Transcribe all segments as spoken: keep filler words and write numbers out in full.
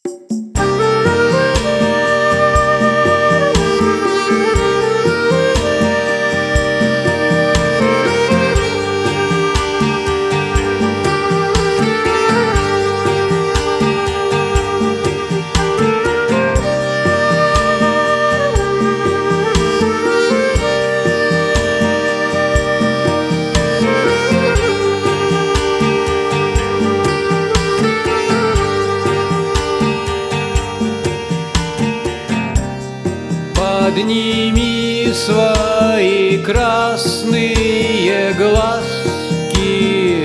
Подними свои красные глазки.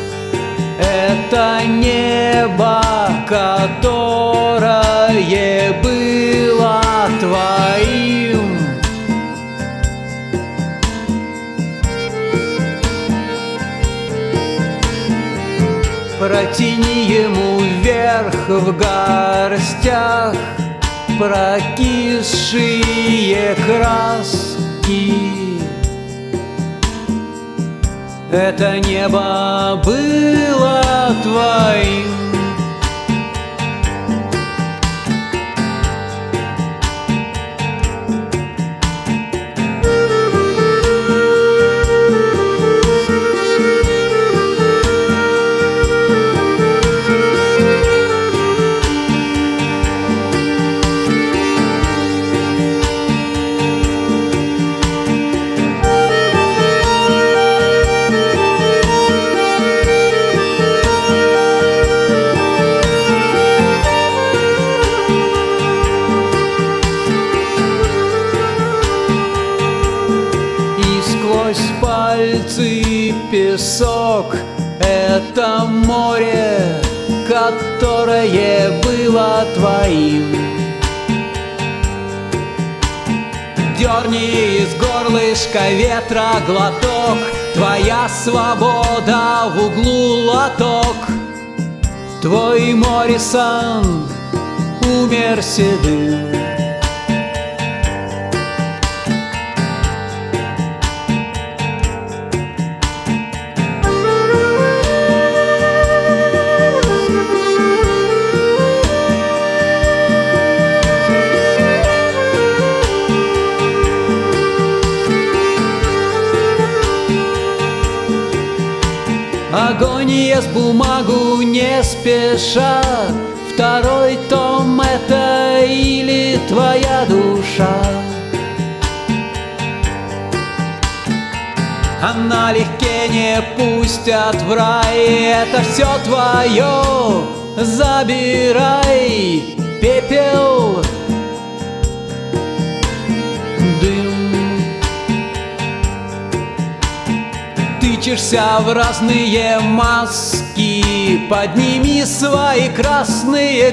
Это небо, которое было твоим. Протяни ему вверх в горстях прокисшие краски. Это небо было твоим. Сквозь пальцы песок — это море, которое было твоим. Дерни из горлышка ветра глоток, твоя свобода в углу лоток. Твой Моррисон умер седым. Огонь ест бумагу не спеша. Второй том — это или твоя душа. А налегке не пустят в рай. Это все твое, забирай. Пепел, дым. Тычешься в разные маски. Подними свои красные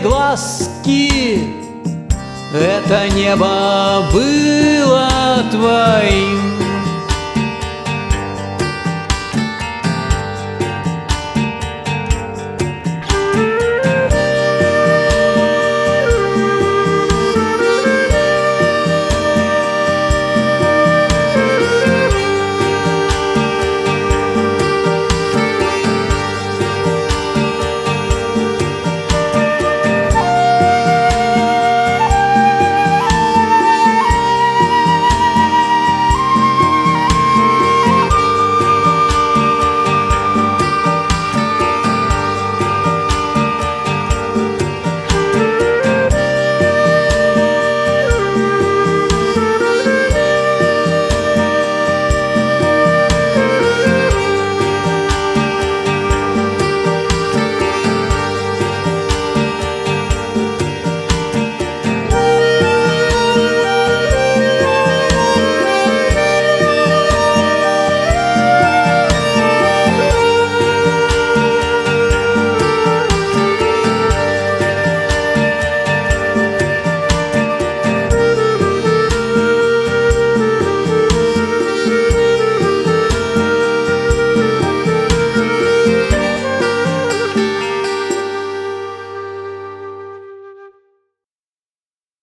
глазки. Это небо было твоим.